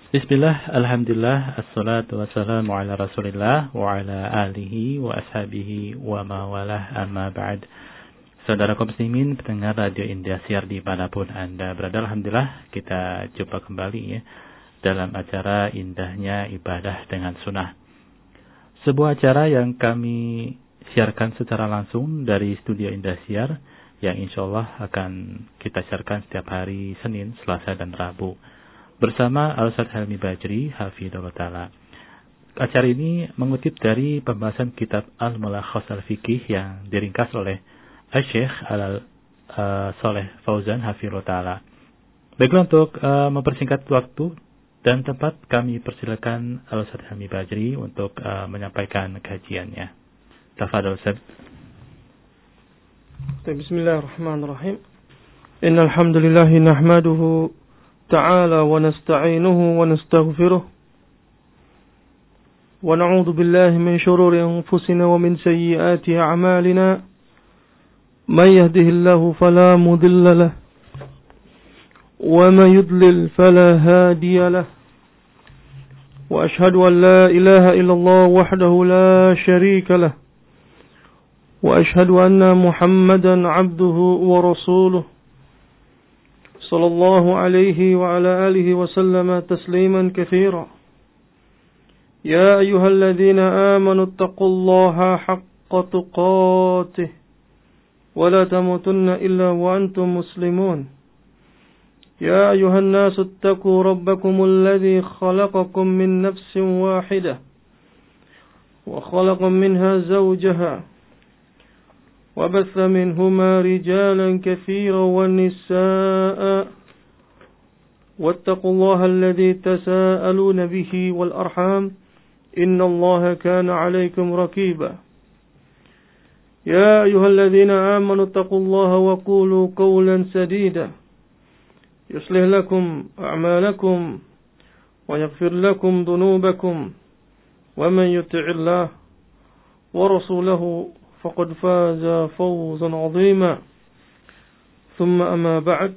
Bismillah, alhamdulillah, assalatu wassalamu ala rasulillah wa ala alihi wa ashabihi wa mawalah amma ba'd. Saudara kaum muslimin, pendengar Radio Indosiar dimanapun Anda berada, alhamdulillah kita jumpa kembali ya dalam acara indahnya ibadah dengan sunnah. Sebuah acara yang kami siarkan secara langsung dari studio Indosiar yang insyaallah akan kita siarkan setiap hari Senin, Selasa dan Rabu bersama Al-Ustaz Helmi Bajri hafizahullah taala. Acara ini mengutip dari pembahasan kitab Al-Mulakhas Al-Fiqih yang diringkas oleh Syekh Saleh Fauzan hafizahullah taala. Baiklah, untuk mempersingkat waktu dan tempat, kami persilakan Al-Ustaz Helmi Bajri untuk menyampaikan kajiannya. Tafadhol Ustaz. Bismillahirrahmanirrahim. Innal hamdalillah nahmaduhu تعالى ونستعينه ونستغفره ونعوذ بالله من شرور أنفسنا ومن سيئات أعمالنا من يهده الله فلا مضل له ومن يضلل فلا هادي له وأشهد أن لا إله إلا الله وحده لا شريك له وأشهد أن محمدا عبده ورسوله صلى الله عليه وعلى آله وسلم تسليما كثيرا يا أيها الذين آمنوا اتقوا الله حق تقاته ولا تموتن إلا وأنتم مسلمون يا أيها الناس اتقوا ربكم الذي خلقكم من نفس واحدة وخلق منها زوجها وبث منهما رجالا كثيرا والنساء واتقوا الله الذي تساءلون به والأرحام إن الله كان عليكم رقيبا يا أيها الذين آمنوا اتقوا الله وقولوا قولا سديدا يصلح لكم أعمالكم ويغفر لكم ذنوبكم ومن يطع الله ورسوله فقد فاز فوزا عظيما ثم أما بعد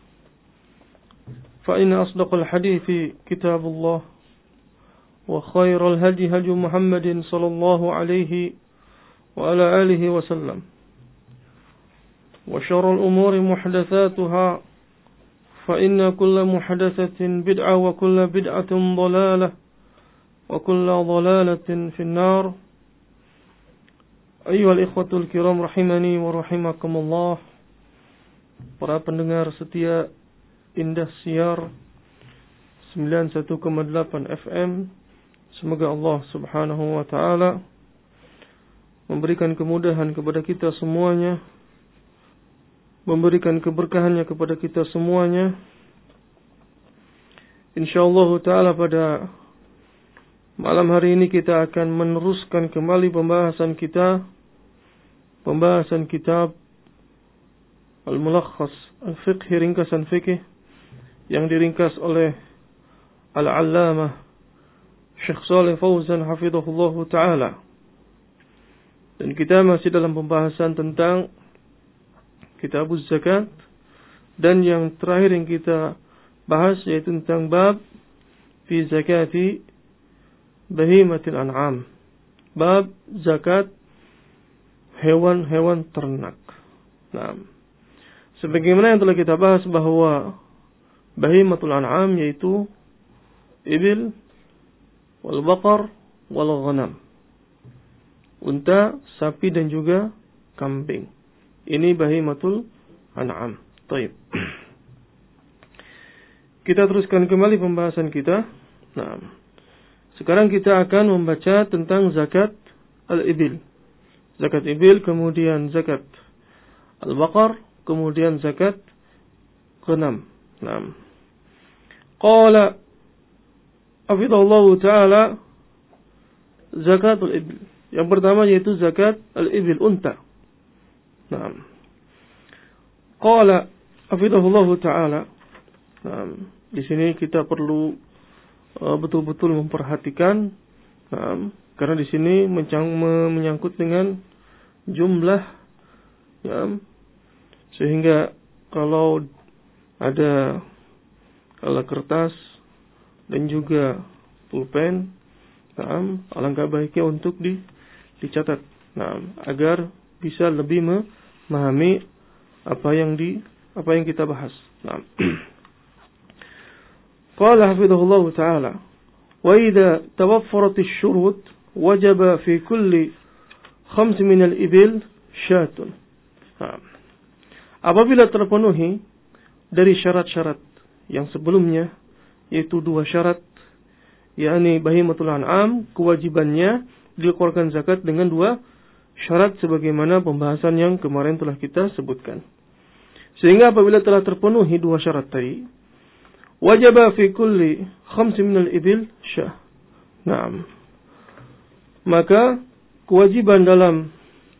فإن أصدق الحديث كتاب الله وخير الهدي هدي محمد صلى الله عليه وعلى آله وسلم وشر الأمور محدثاتها فإن كل محدثة بدعة وكل بدعة ضلالة وكل ضلالة في النار. Ayyuhal ikhwatul kiram rahimani wa rahimakumullah. Para pendengar setia Indosiar 91,8 FM, semoga Allah Subhanahu wa taala memberikan kemudahan kepada kita semuanya, memberikan keberkahannya kepada kita semuanya. Insyaallah taala pada malam hari ini kita akan meneruskan kembali pembahasan kitab Al-Mulakhas Al-Fiqh, ringkasan fikih yang diringkas oleh Al-Allamah Syekh Saleh Fauzan hafizahullah ta'ala. Dan kita masih dalam pembahasan tentang Kitabuz Zakat, dan yang terakhir yang kita bahas yaitu tentang bab fi zakati bahimatil an'am, bab zakat hewan-hewan ternak. Nah, sebagaimana yang telah kita bahas bahwa bahimatul an'am yaitu ibil, wal baqar, wal ghanam, unta, sapi dan juga kambing. Ini bahimatul an'am. Baik. Kita teruskan kembali pembahasan kita. Nah, sekarang kita akan membaca tentang zakat al-ibil. Zakat ibil, kemudian zakat al-baqar, kemudian zakat ghanam. Naam. Qala hafizahullahu ta'ala zakatul ibil. Yang pertama yaitu zakat al-ibil, unta. Naam. Qala hafizahullahu ta'ala. Naam. Di sini kita perlu betul-betul memperhatikan, karena di sini menyangkut dengan jumlah, ya, sehingga kalau ada kertas dan juga pulpen. Nah, alangkah baiknya untuk dicatat. Nah, agar bisa lebih memahami apa yang kita bahas. Nah. Qala hafidhahullah ta'ala, wa idza tawaffarat asy-syurut wajaba fi kulli 5 min al-ibil syatun. Nah. Apabila terpenuhi dari syarat-syarat yang sebelumnya, yaitu 2 syarat, yakni bahimatul an'am, kewajibannya dikeluarkan zakat dengan 2 syarat sebagaimana pembahasan yang kemarin telah kita sebutkan. Sehingga apabila telah terpenuhi 2 syarat tadi, wajaba fi kulli 5 min al-ibil syah. Naam. Maka kewajiban dalam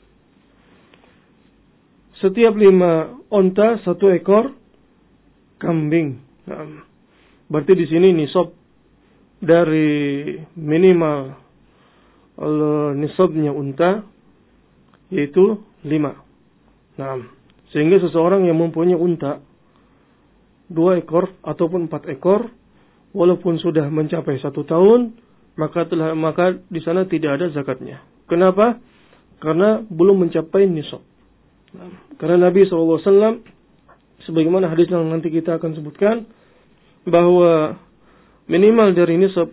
setiap 5 onta 1 ekor kambing. Naam. Berarti di sini nisab dari minimal nisabnya unta yaitu 5. Naam. Sehingga seseorang yang mempunyai unta 2 ekor ataupun 4 ekor, walaupun sudah mencapai 1 tahun, maka di sana tidak ada zakatnya. Kenapa? Karena belum mencapai nisab. Karena Nabi SAW, sebagaimana hadis yang nanti kita akan sebutkan, bahwa minimal dari nisab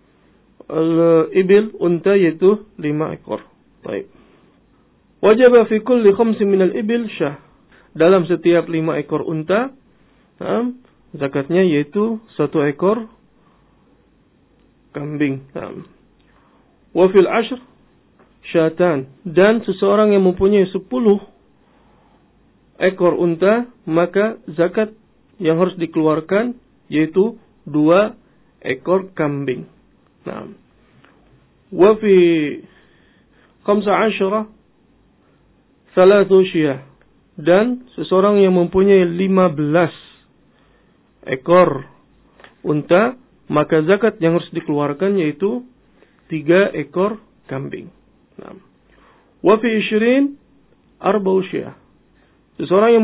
ibil unta yaitu 5 ekor. Baik. Wajib fi kulli 5 min al-ibil syah. Dalam setiap 5 ekor unta, zakatnya yaitu 1 ekor kambing. Wa fil ashr syatan. Dan seseorang yang mempunyai 10 ekor unta, maka zakat yang harus dikeluarkan yaitu 2 ekor kambing. Wa fi 15 thalathu syah. Dan seseorang yang mempunyai 15 ekor unta, maka zakat yang harus dikeluarkan yaitu 3 ekor kambing. Wa fi 20 arba'u syah. Seseorang yang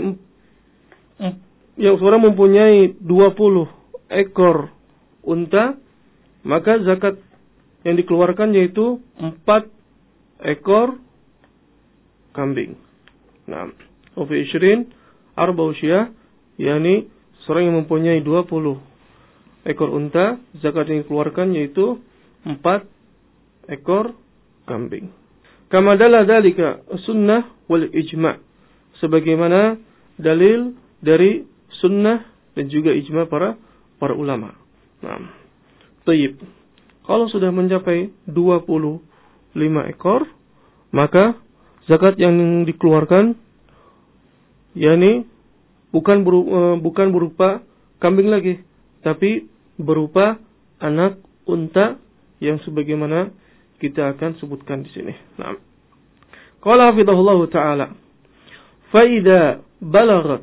mempunyai 20 ekor unta, maka zakat yang dikeluarkan yaitu 4 ekor kambing. Nah, wa fi 20 arba'u syah, yakni seorang yang mempunyai 20 ekor unta, zakat yang dikeluarkan yaitu 4 ekor kambing. Kama dalla dzalika sunnah wal ijma', sebagaimana dalil dari sunnah dan juga ijma' para ulama. Nah, tayyib. Kalau sudah mencapai 25 ekor, maka zakat yang dikeluarkan yakni bukan berupa kambing lagi, tapi berupa anak unta yang sebagaimana kita akan sebutkan di sini. Nah, qala hafidhahullah ta'ala, fa idza balagat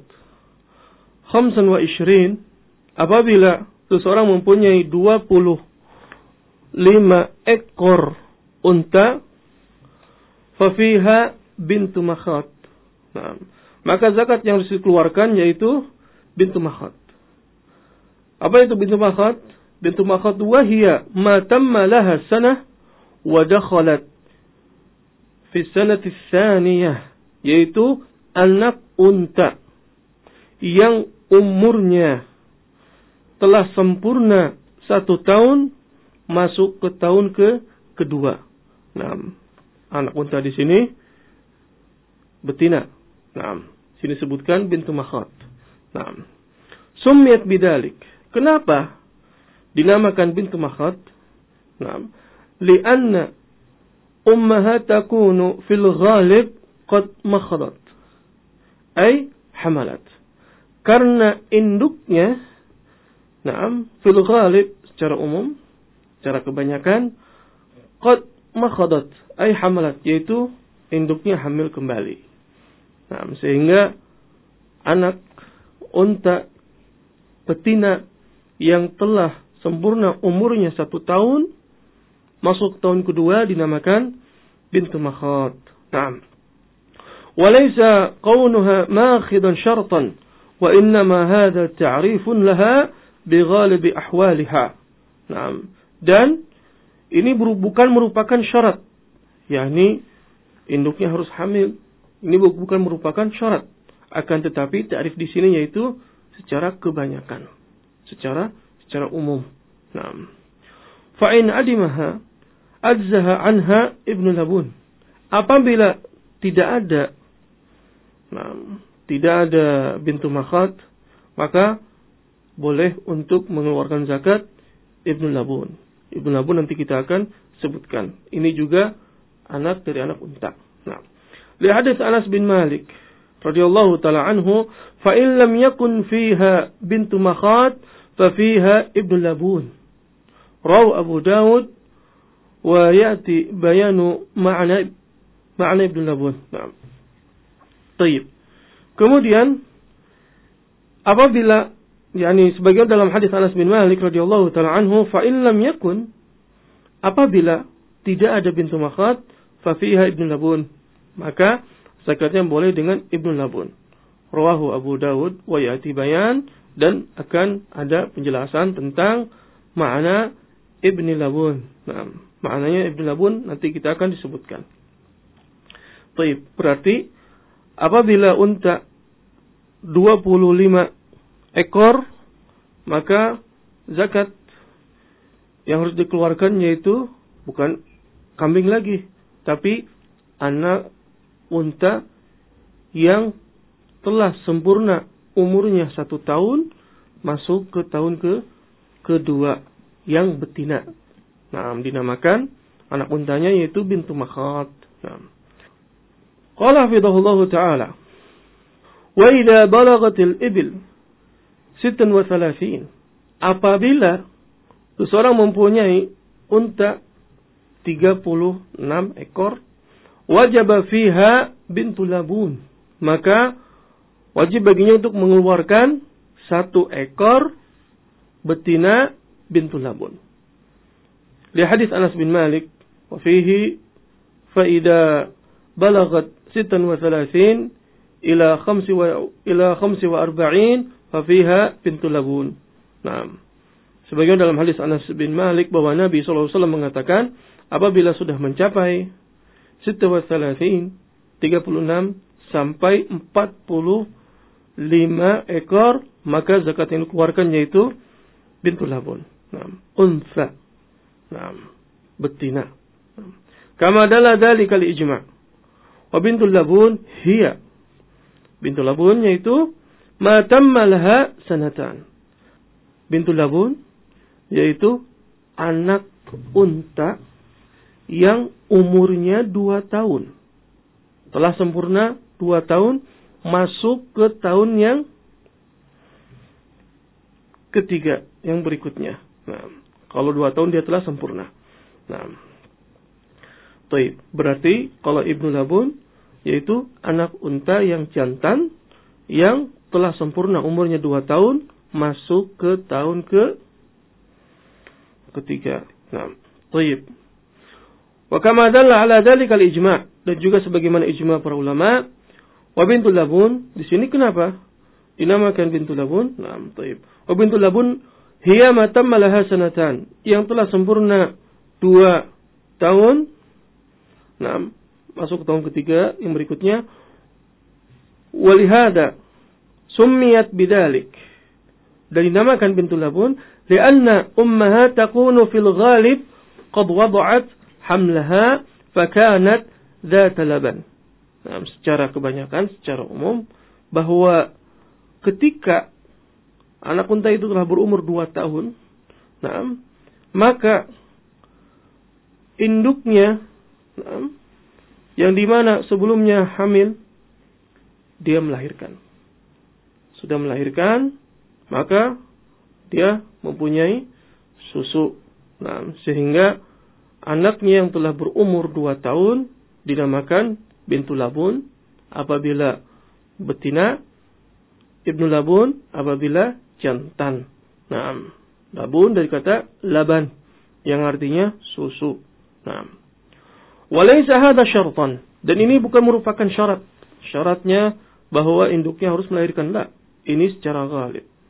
25, apabila seseorang mempunyai 25 ekor unta, fa fiha bintu makhat. Nah, maka zakat yang harus dikeluarkan yaitu bintu makhat. Apa itu bintu makhat? Bintu makhat wahia ma tamma laha sanah wa dakhalat fi sanati tsaniyah, yaitu anak unta yang umurnya telah sempurna 1 tahun masuk ke tahun kedua. Nah, anak unta di sini betina. Nah, sini sebutkan bintu makhat. Nah, summiyat bidalik. Kenapa dinamakan bintu makhat? Nah, lianna ummaha takunu fil ghalib qad makhadat, ay hamalat. Karena induknya, fil ghalib secara umum, secara kebanyakan, qad makhadat, ay hamalat, yaitu induknya hamil kembali. Nah, sehingga anak unta betina yang telah sempurna umurnya 1 tahun masuk tahun kedua dinamakan bintu makhat. Naam. Walaysa qawnuha makhidan syartan, wa innama hadha ta'rifun laha bighalibi ahwaliha. Naam. Dan ini bukan merupakan syarat, yakni induknya harus hamil. Ini bukan merupakan syarat. Akan tetapi ta'rif di sini yaitu secara kebanyakan, secara umum. Naam. Fa in adimaha ajzaha anha ibnu labun. Apabila tidak ada bintu makhad, maka boleh untuk mengeluarkan zakat ibnu labun. Ibnu labun nanti kita akan sebutkan. Ini juga anak dari anak unta. Nah, li hadits Anas bin Malik radhiyallahu taala anhu, fa in lam yakun fiha bintu makhad fa fiha ibnu labun. Rawi Abu Dawud wa ya'ti bayanu ma'na ibnu labun. Nah. Baik. Kemudian apabila sebagian dalam hadis Anas bin Malik radhiyallahu taala anhu, fa in lam yakun, apabila tidak ada bintu makhad, fa fiha ibnu labun, maka zakatnya boleh dengan ibnu labun. Rawahu Abu Dawud wa ya'ti bayan, dan akan ada penjelasan tentang makna ibnu labun. Nah, maknanya ibnu labun nanti kita akan disebutkan. Baik, berarti apabila unta 25 ekor, maka zakat yang harus dikeluarkan yaitu bukan kambing lagi, tapi anak unta yang telah sempurna umurnya 1 tahun masuk ke tahun kedua yang betina. Nah, dinamakan anak untanya yaitu bintu makhad. Nah. Qala hafidhahullahu ta'ala, wa idza balagatil ibil 36, apabila seseorang mempunyai unta 36 ekor, wajib fiha bintu labun, maka wajib baginya untuk mengeluarkan 1 ekor betina bintu labun. Li hadis Anas bin Malik, wa fihi fa idza balagat 36 ila 45 fa fiha bintu labun. Nah, sebagian dalam hadis Anas bin Malik bahwa Nabi SAW mengatakan apabila sudah mencapai 36 sampai 45 ekor, maka zakat yang dikeluarkan yaitu bintu labun. Nah, unsa. Nah, betina. Kama dalla dzalika li ijma'. Wa bintu labun hiya. Bintu labun yaitu ma tamma laha sanatan. Bintu labun yaitu anak unta yang umurnya 2 tahun. Telah sempurna 2 tahun, masuk ke tahun yang ketiga, yang berikutnya. Nah, kalau 2 tahun dia telah sempurna. Nah, baik. Berarti kalau ibnu labun yaitu anak unta yang jantan yang telah sempurna umurnya 2 tahun, masuk ke tahun ketiga. Nah, baik. Wa kama dalla ala dzalika al-ijma', dan juga sebagaimana ijma' para ulama, wa bintul labun di sini kenapa dinamakan bintul labun? Nah, baik. Wa bintul labun hiya ma tamma laha sanatan, yang telah sempurna 2 tahun. Nah, masuk ke tahun ketiga yang berikutnya. Walihada summiyat bidzalik, dan dinamakan bintul labun lianna ummaha takunu fil ghalib qad wada'at hamlaha fakanat dzat laban. Nah, secara kebanyakan, secara umum, bahwa ketika anak unta itu telah berumur 2 tahun, nah, maka induknya, nah, yang dimana sebelumnya hamil, dia melahirkan. Sudah melahirkan, maka dia mempunyai susu. Nah, sehingga anaknya yang telah berumur 2 tahun dinamakan bintu labun apabila betina, ibnu labun apabila jantan. Nah, labun dari kata laban yang artinya susu. Nah, walaysa hadza syartan, dan ini bukan merupakan syarat. Syaratnya bahwa induknya harus melahirkan, la. Ini secara ghalib.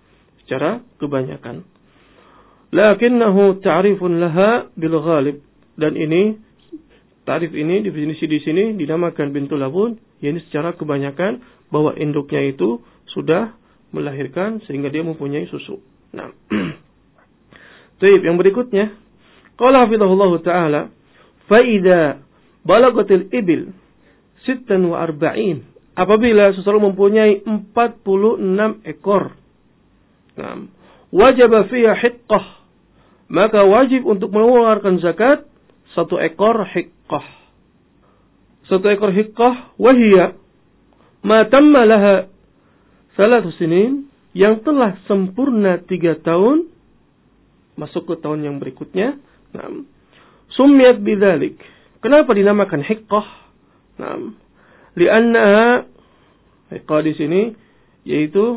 secara kebanyakan. Lakinnahu ta'rifun laha bil ghalib. Dan ini, ta'rif ini, definisi di sini dinamakan bintul labun, yakni secara kebanyakan bahwa induknya itu sudah melahirkan sehingga dia mempunyai susu. Nah. Baik, yang berikutnya, qala hafizahullah taala, fa idza balagatil ibil 46, apabila seseorang mempunyai 46 ekor, nah, wajib fiha hiqqah, maka wajib untuk mengeluarkan zakat 1 ekor hiqqah. 1 ekor hiqqah wahiyya ma tamma laha 3 sinin, yang telah sempurna 3 tahun masuk ke tahun yang berikutnya. Nah, summiyat bidzalik. Kenapa dinamakan hiqqah? Nah, li'annaha, hiqqah di sini yaitu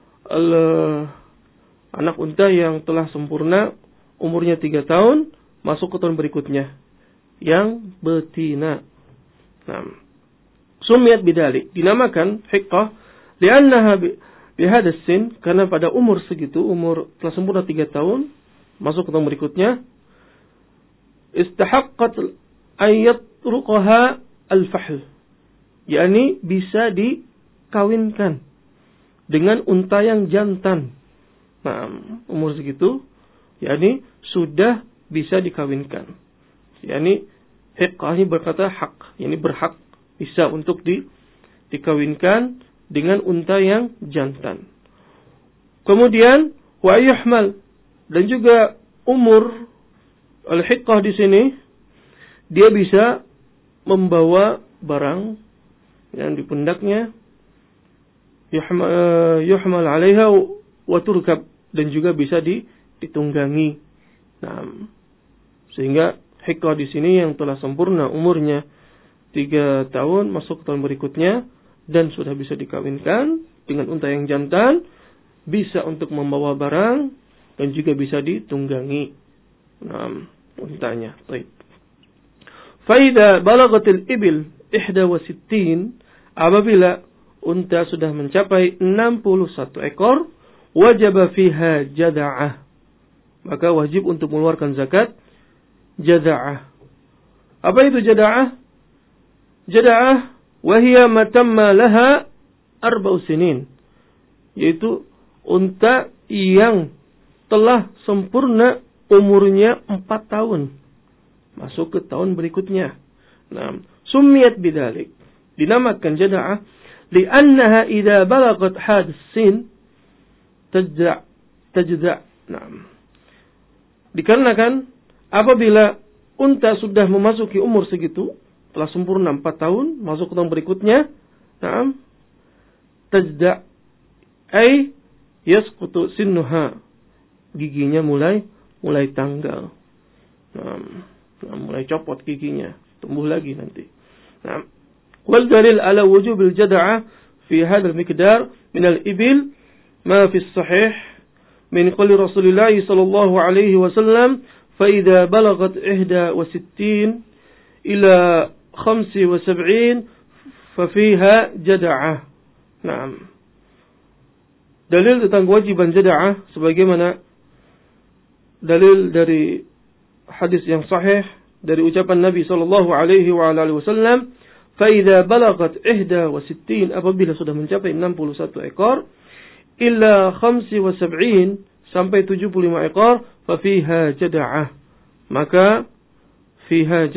anak unta yang telah sempurna umurnya 3 tahun masuk ke tahun berikutnya yang betina. Nah, summiyat bidzalik, dinamakan hiqqah li'annaha bihadha sin, karena pada umur segitu, umur telah sempurna 3 tahun masuk ke tahun berikutnya, istahaqqat ayyatruqaha al-fahl, yakni bisa dikawinkan dengan unta yang jantan. Nah, umur segitu yakni sudah bisa dikawinkan. Yakni hiqqah ini berkata hak, yakni berhak bisa untuk dikawinkan dengan unta yang jantan. Kemudian wa yuhmal, dan juga umur al-hiqqah di sini dia bisa membawa barang yang di pundaknya, yuhmal 'alaiha wa turkab, dan juga bisa ditunggangi. Nah, sehingga hiqqah di sini yang telah sempurna umurnya 3 tahun masuk ke tahun berikutnya dan sudah bisa dikawinkan dengan unta yang jantan, bisa untuk membawa barang dan juga bisa ditunggangi. Nah, untanya. Baik. Faida balagatil ibil 61, apabila unta sudah mencapai 61 ekor, wajib fiha jada'ah, maka wajib untuk mengeluarkan zakat jada'ah. Apa itu jada'ah? Jada'ah wahiyya matamma laha 4 sinin, yaitu unta yang telah sempurna umurnya 4 tahun masuk ke tahun berikutnya. Nah, summiyat bidzalik, dinamakan jada'ah li'annaha idza balagat hadis sin tajda'. Nah, dikarenakan apabila unta sudah memasuki umur segitu, telah sempurna 4 tahun masuk ke tahun berikutnya, nah, tajda' ay yasqutu sinnuha, giginya mulai tanggal. Nah, mulai copot giginya, tumbuh lagi nanti. Nah, wal dalil ala wujubil jada'ah fi hadzal miqdar min al-ibil ma fi as-sahih min qouli Rasulullah sallallahu alaihi wasallam, fa idza balagat 61 ila 75 fa fiha jada'ah. Nah, dalil tentang kewajiban jada'ah sebagaimana dalil dari hadis yang sahih dari ucapan Nabi sallallahu alaihi wa alihi wasallam, fa idza balagat 61, apabila sudah mencapai 61 ekor, illa 75 sampai 75 ekor, fa fiha jada'ah, maka fiha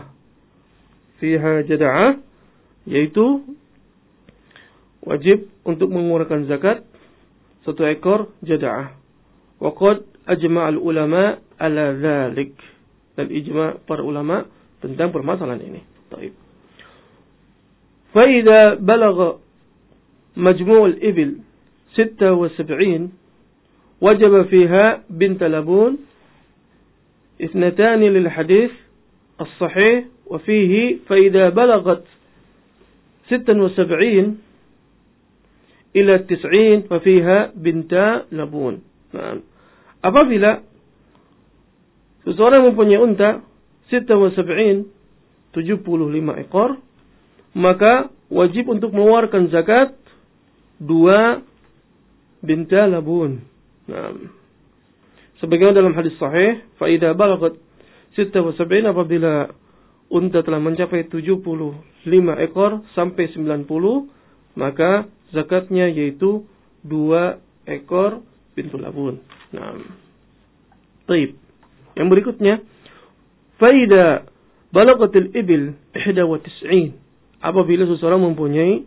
jada'ah yaitu wajib untuk mengeluarkan zakat 1 ekor jada'ah. Wa qad ajma'al ulama ala dzalik, dan ijma' para ulama tentang permasalahan ini. Baik. Fa idza balagha majmu' al-ibil 76 wajib fiha bint labun ithnatani lil hadith as-sahih, wa fihi fa idza balagat 76 ila 90 fa fiha binta labun. Nah, apabila seseorang mempunyai unta 76, 75 ekor, maka wajib untuk mengeluarkan zakat 2 binta labun. Nah, sebagaimana dalam hadis sahih, fa idza balagat 76, apabila unta telah mencapai 75 ekor sampai 90, maka zakatnya yaitu 2 ekor bintul labun. Nah, baik. Yang berikutnya, fa idza balagatil ibil 91, apabila seseorang mempunyai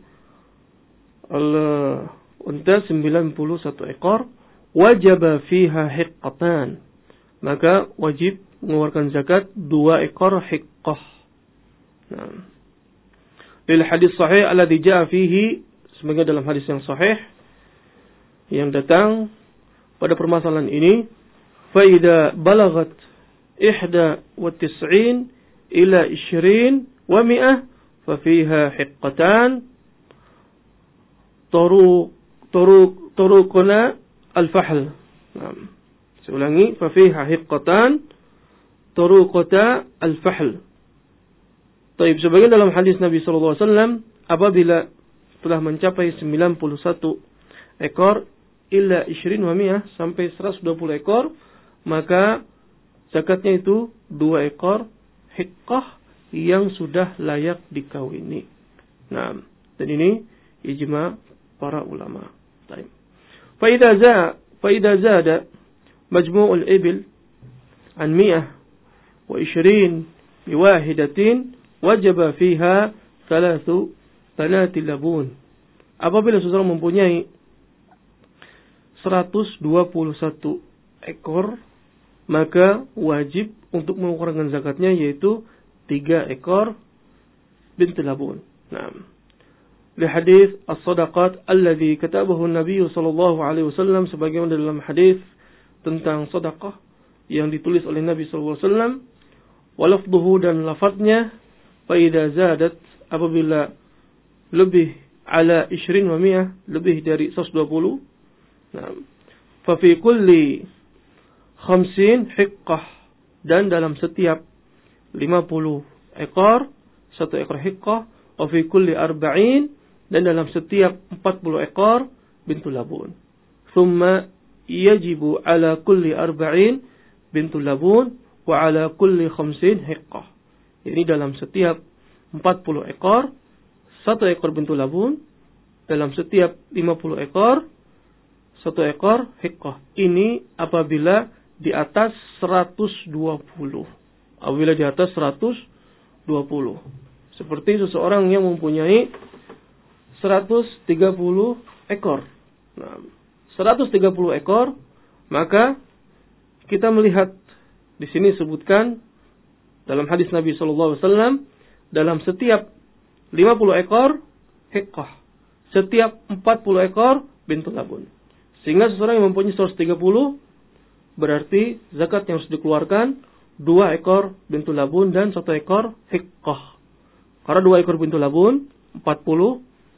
unta 91 ekor, wajib fiha hiqqatan, maka wajib mengeluarkan zakat 2 ekor hiqqah. Nah, lil hadis sahih alladhi jaa fihi, sebagai dalam hadis yang sahih yang datang pada permasalahan ini, fa idza balagat 91 ila 20 wa 100 fa fiha hiqqatan turuquna al-fahl. Nah, saya ulangi, fa fiha hiqqatan turuqata al-fahl. Taib, sebagian dalam hadis Nabi sallallahu alaihi wasallam, apabila telah mencapai 91 ekor illa 20 wa 100 sampai 120 ekor, maka zakatnya itu 2 ekor hiqqah yang sudah layak dikawini. Nah, dan ini ijma para ulama. Taib. Fa idza zada majmu'ul ibil an 120 biwahidatin wajaba fiha 3 labun. Apabila seseorang mempunyai 121 ekor, maka wajib untuk mengeluarkan zakatnya yaitu 3 ekor bintul labun. Nah, di hadis as-sadaqat alladhi katabahu an-nabiy sallallahu alaihi wasallam, sebagaimana dalam hadis tentang sedekah yang ditulis oleh Nabi sallallahu alaihi wasallam, wa lafdhuhu, dan lafadznya, fa idza zadat, apabila lebih ala 20 wa 100, lebih dari 120, nah, fa fi kulli 50 hiqqah, dan dalam setiap 50 ekor 1 ekor hiqqah, wa fi kulli 40, dan dalam setiap 40 ekor bintul labun. Thumma yajibu ala kulli 40 bintul labun wa ala kulli 50 hiqqah. Ini dalam setiap 40 ekor 1 ekor bintul labun, dalam setiap 50 ekor 1 ekor hiqqah. Ini apabila di atas 120. Apabila di atas 120. Seperti seseorang yang mempunyai 130 ekor. Nah, 130 ekor, maka kita melihat di sini sebutkan dalam hadis Nabi sallallahu alaihi wasallam, dalam setiap 50 ekor hiqqah, setiap 40 ekor bintul labun. Sehingga seseorang yang mempunyai 130, berarti zakat yang harus dikeluarkan 2 ekor bintul labun dan 1 ekor hiqqah. Karena 2 ekor bintul labun 40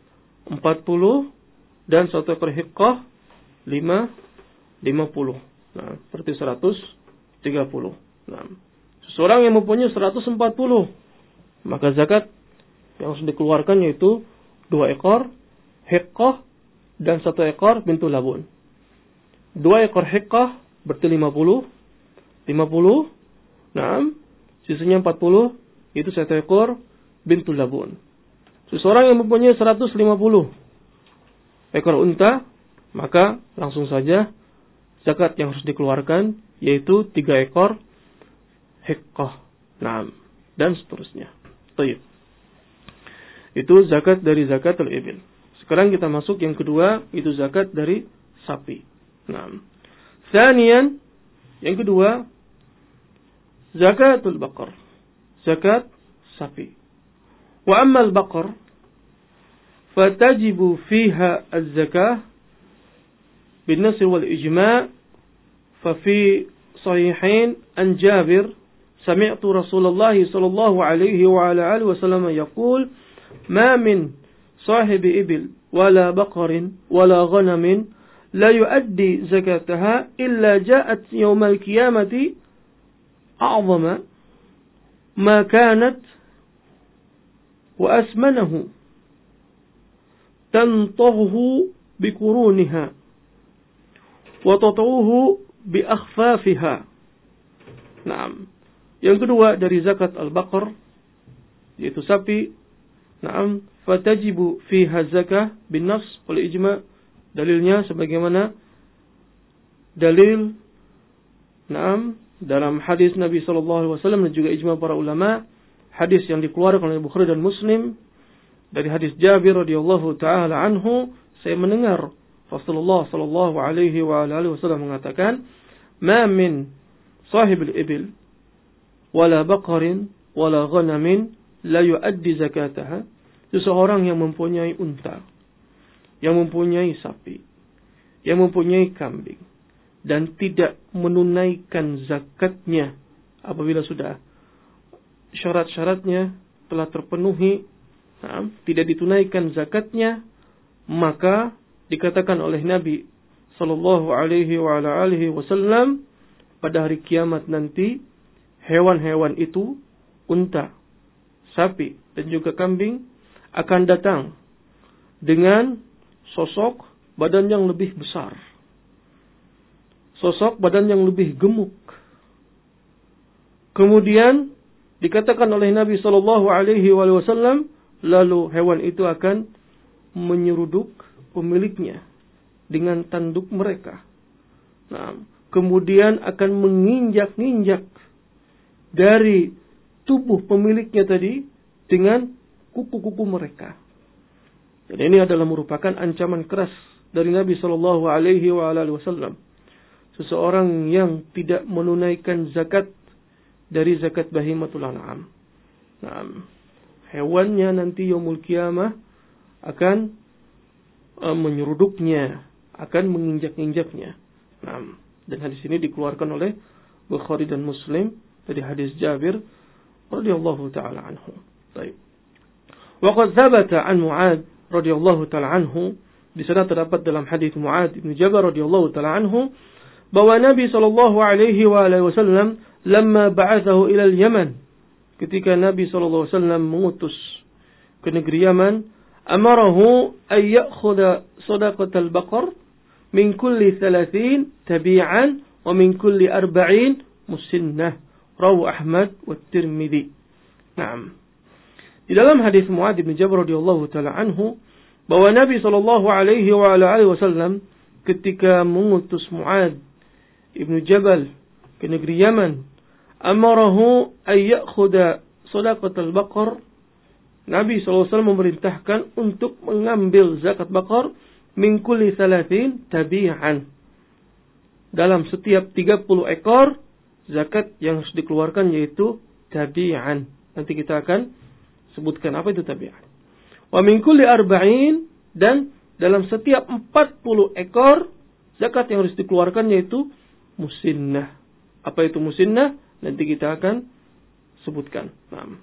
dan 1 ekor hiqqah 50. Nah, berarti 130. Nah, seseorang yang mempunyai 140, maka zakat yang harus dikeluarkan yaitu 2 ekor hiqqah dan 1 ekor bintul labun. 2 ekor hiqqah berarti 50. Nah, sisanya 40, itu 1 ekor bintul labun. Seseorang yang mempunyai 150 ekor unta, maka langsung saja zakat yang harus dikeluarkan yaitu 3 ekor hiqqah. Nah, dan seterusnya. Baik. Itu zakat dari zakatul ibil. Sekarang kita masuk yang kedua, itu zakat dari sapi. Nah, tsaniyan, yang kedua, zakatul baqar. Zakat sapi. Wa amma al-baqar fatajibu fiha az-zakah bin-nas wal ijma', fa fi sahihain an Jabir sami'tu Rasulullah sallallahu alaihi wa ala alihi wasallam yaqul ma min sahibi ibil wala baqarin wala ghanamin la yuaddi zakataha illa ja'at yawm al-qiyamati a'zama ma kanat wa asmanahu tantahu bikuruniha wa tat'uhu bi akhfafiha. Naam. Yang kedua dari zakat al-baqar yaitu sapi. Naam, fatajibu fiha zakah bin nas wal ijma'. Dalilnya sebagaimana dalil dalam hadis Nabi sallallahu alaihi wasallam dan juga ijma' para ulama, hadis yang dikeluarkan oleh Bukhari dan Muslim dari hadis Jabir radhiyallahu taala anhu, saya mendengar Rasulullah sallallahu alaihi wasallam mengatakan, "Ma min sahibil ibil wala baqarin wala ghanamin la yuaddi zakataha." Seseorang yang mempunyai unta, yang mempunyai sapi, yang mempunyai kambing dan tidak menunaikan zakatnya apabila sudah syarat-syaratnya telah terpenuhi, tidak ditunaikan zakatnya, maka dikatakan oleh Nabi sallallahu alaihi wasallam pada hari kiamat nanti hewan-hewan itu, unta, sapi dan juga kambing akan datang dengan sosok badan yang lebih besar, sosok badan yang lebih gemuk. Kemudian dikatakan oleh Nabi sallallahu alaihi wasallam, lalu hewan itu akan menyeruduk pemiliknya dengan tanduk mereka. Nah, kemudian akan menginjak-injak dari tubuh pemiliknya tadi dengan kuku-kuku mereka. Dan ini adalah merupakan ancaman keras dari Nabi sallallahu alaihi wasallam. Seseorang yang tidak menunaikan zakat dari zakat bahimatul an'am. Nah, hewannya nanti yaumul qiyamah akan menyeruduknya, akan menginjak-injaknya. Nah, dan hadis ini dikeluarkan oleh Bukhari dan Muslim dari hadis Jabir radhiyallahu taala anhu. Baik. Wa qad thabata an Mu'adz radhiyallahu taala anhu, di sana terdapat dalam hadis Mu'adz bin Jabal radhiyallahu taala anhu bahwa Nabi sallallahu alaihi wasallam lamma ba'athahu ila al-Yaman, ketika Nabi sallallahu alaihi wasallam mengutus ke negeri Yaman, amarahu ay ya'khudha sadaqatal baqar min kulli 30 tabi'an wa min kulli 40 musinnah, rawahu Ahmad wa Tirmidzi. Naam. Di dalam hadis Mu'adz bin Jabal radhiyallahu taala anhu bahwa Nabi sallallahu alaihi wasallam ketika mengutus Mu'adz ibnu Jabal ke negeri Yaman, amarahu ay ya'khudha sadaqatal baqar, Nabi sallallahu alaihi wasallam memerintahkan untuk mengambil zakat baqar min kulli 30 tabi'an, dalam setiap 30 ekor zakat yang harus dikeluarkan yaitu tabi'an. Nanti kita akan sebutkan apa itu tabi'an. Wa min kulli 40, dan dalam setiap 40 ekor zakat yang harus dikeluarkan yaitu musinnah. Apa itu musinnah? Nanti kita akan sebutkan. Naam.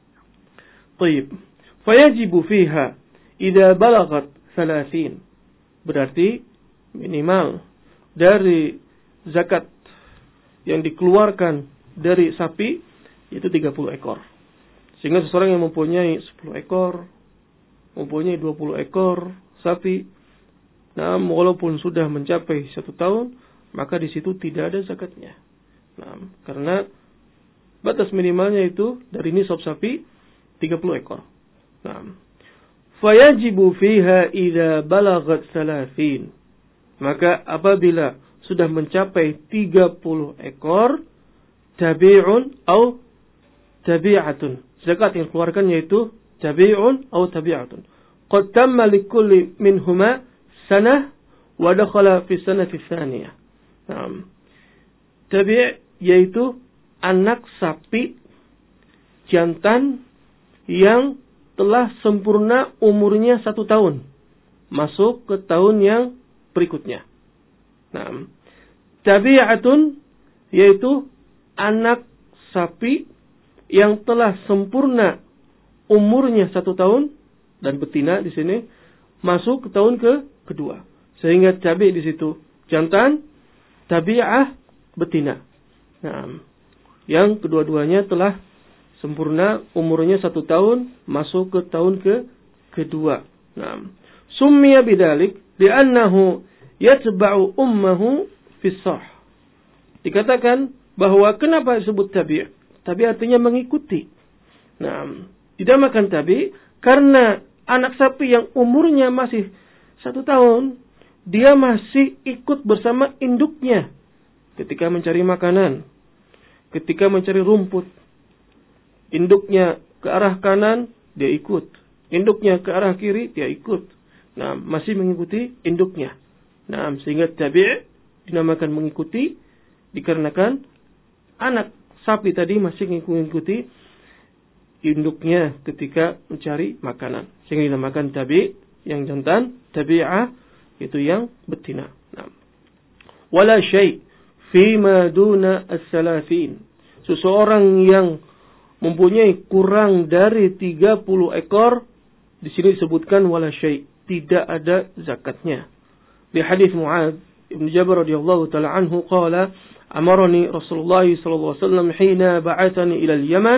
Baik. Fayajibu fiha idza balagat 30. Berarti minimal dari zakat yang dikeluarkan dari sapi itu 30 ekor. Sehingga seseorang yang mempunyai 10 ekor, mempunyai 20 ekor sapi, nah walaupun sudah mencapai 1 tahun, maka di situ tidak ada zakatnya. Nah, karena batas minimalnya itu dari nisab sapi 30 ekor. Nah, fayajibu fiha idza balagat 30. Maka apabila sudah mencapai 30 ekor, tabi'un atau tabi'atun, zakat yang keluarkan yaitu tabi'un atau tabi'atun. Qad tamma likulli minhuma sanah wa dakhala fi sanati tsaniyah. Naam. Tabi' yaitu anak sapi jantan yang telah sempurna umurnya 1 tahun, masuk ke tahun yang berikutnya. Naam. Tabi'atun yaitu anak sapi yang telah sempurna umurnya 1 tahun, dan betina di sini masuk ke tahun kedua. Sehingga tabi' di situ jantan, tabi'ah betina. Nah, yang kedua-duanya telah sempurna umurnya 1 tahun, masuk ke tahun kedua. Nah, summiya bidzalik li'annahu yatba'u ummahu fis-sah. Dikatakan bahwa kenapa disebut tabi'? Tabi artinya mengikuti. Nah, dinamakan tabi karena anak sapi yang umurnya masih 1 tahun, dia masih ikut bersama induknya ketika mencari makanan, ketika mencari rumput. Induknya ke arah kanan, dia ikut. Induknya ke arah kiri, dia ikut. Nah, masih mengikuti induknya. Nah, sehingga tabi' dinamakan mengikuti dikarenakan anak sapi tadi masih mengikuti induknya ketika mencari makanan. Sehingga dinamakan tabi' yang jantan, tabi'ah itu yang betina. Nah. Wala syai' fima duna as-salafin. Seseorang yang mempunyai kurang dari 30 ekor, di sini disebutkan wala syai', tidak ada zakatnya. Di hadis Mu'adz ibn Jabal radhiyallahu taala anhu qala amarani Rasulullah sallallahu alaihi wasallam hina ba'athani ila al-Yaman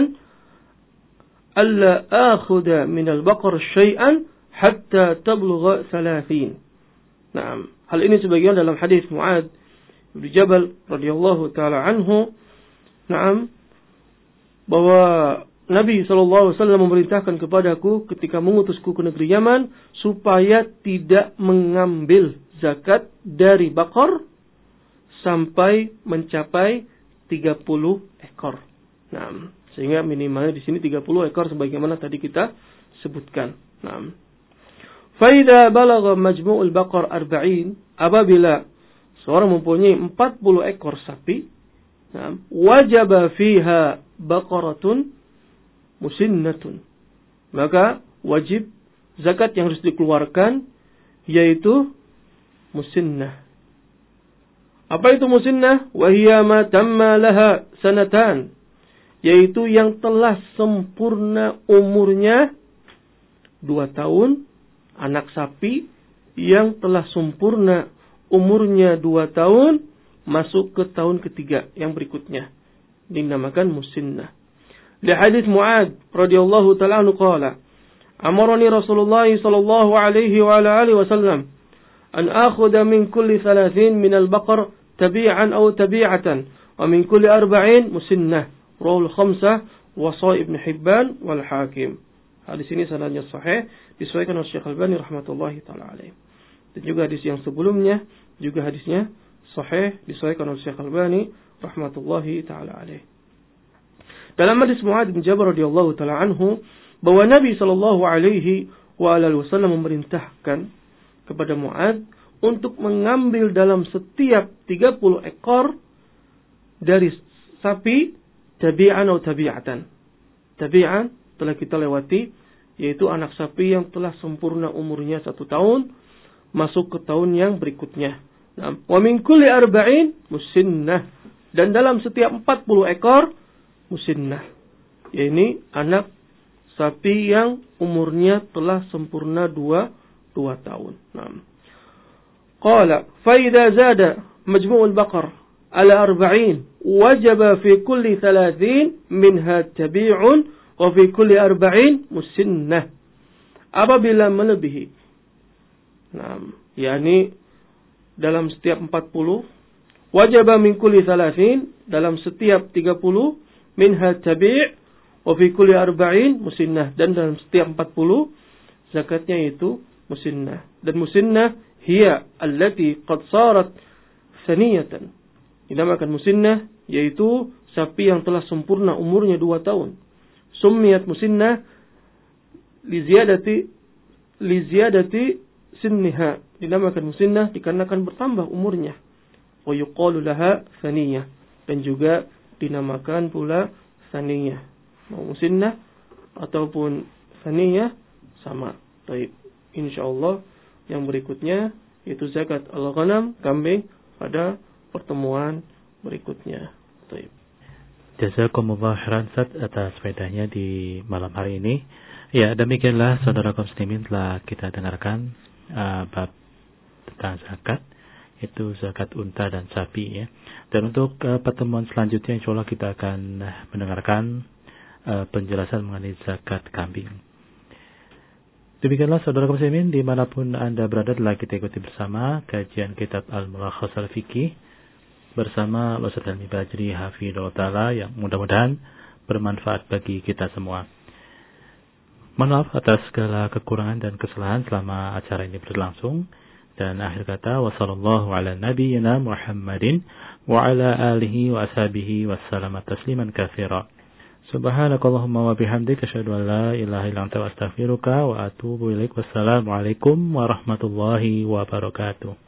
alla akhudha min al-baqar syai'an hatta tablugha 30. Naam, hal ini sebagian dalam hadis Mu'adz bin Jabal radhiyallahu taala anhu, naam, bahwa Nabi sallallahu alaihi wasallam memerintahkan kepadaku ketika mengutusku ke negeri Yaman supaya tidak mengambil zakat dari bakor sampai mencapai 30 ekor. Nah, sehingga minimalnya di sini 30 ekor sebagaimana tadi kita sebutkan. Nah, faida balagha majmu'ul baqar 40, apabila seorang mempunyai 40 ekor sapi, nah, wajaba fiha baqaratun musinnatun, maka wajib zakat yang harus dikeluarkan yaitu musinnah. Apa itu musinnah? Wahiyya ma tamma laha sanatan, yaitu yang telah sempurna umurnya 2 tahun. Anak sapi yang telah sempurna umurnya 2 tahun masuk ke tahun ketiga yang berikutnya dinamakan musinnah. Di hadis Mu'adz radhiyallahu ta'ala anhu qala amarani Rasulullah sallallahu alaihi wa ala alihi wasallam an akhudha min kulli 30 min al-baqar tabi'an aw tabi'atan wa min kulli 40 musinnah. Rawahul khamsah wa Sahih Ibn Hibban wal Hakim. Hadis ini sanadnya sahih, disahihkan oleh Syekh Al-Albani rahmatullahi taala alaih. Dan juga hadis yang sebelumnya juga hadisnya sahih, disahihkan oleh Syekh Al-Albani rahmatullahi taala alaih. Dalam hadis Mu'adz bin Jabal radhiyallahu taala anhu bahwa Nabi sallallahu alaihi wa alihi wasallam memerintahkan kepada Mu'adz untuk mengambil dalam setiap 30 ekor dari sapi tabi'an atau tabi'atan. Tabi'an telah kita lewati, yaitu anak sapi yang telah sempurna umurnya 1 tahun masuk ke tahun yang berikutnya. Nah, wa min kulli 40 musinnah, dan dalam setiap 40 ekor musinnah, yaitu anak sapi yang umurnya telah sempurna 2 tahun. Nah, qala fa idza zada majmu'ul baqar ala 40 wajaba fi kulli 30 minha tabi'un wa fi kulli 40 musinnah. Apabila melebihi, nah, yakni dalam setiap 40, wajaba min kulli 30, dalam setiap 30, minha tabi' wa fi kulli 40 musinnah, dan dalam setiap 40 zakatnya itu musinnah. Dan musinnah hiya allati qad sarat saniyatan. Dinamakan musinnah yaitu sapi yang telah sempurna umurnya 2 tahun. Summiyat musinnah li ziyadati sinniha. Dinamakan musinnah dikarenakan bertambah umurnya. Wa yuqalu laha saniyah, dan juga dinamakan pula saniyah. Mau musinnah ataupun saniyah sama. Baik, insyaallah yang berikutnya yaitu zakat al-ghanam, kambing, pada pertemuan berikutnya. Baik. Jazakumullah khairan atas faedahnya di malam hari ini. Ya, demikianlah saudara kaum muslimin telah kita dengarkan bab tentang zakat, itu zakat unta dan sapi ya. Dan untuk pertemuan selanjutnya insyaallah kita akan mendengarkan penjelasan mengenai zakat kambing. Demikianlah saudara kaum muslimin dimanapun Anda berada, telah kita ikuti bersama kajian kitab Al-Mulakhas Al-Fiqih bersama Ustaz Helmi Bajri Hafidhullah Ta'ala yang mudah-mudahan bermanfaat bagi kita semua. Mohon maaf atas segala kekurangan dan kesalahan selama acara ini berlangsung. Dan akhir kata, wassallallahu ala nabiyyina Muhammadin wa ala alihi wa ashabihi wassalamu tasliman katsira. Subhanakallahumma wa bihamdika asyhadu an la ilaha illa anta astaghfiruka wa atubu ilaik. Wassalamu alaikum warahmatullahi wabarakatuh.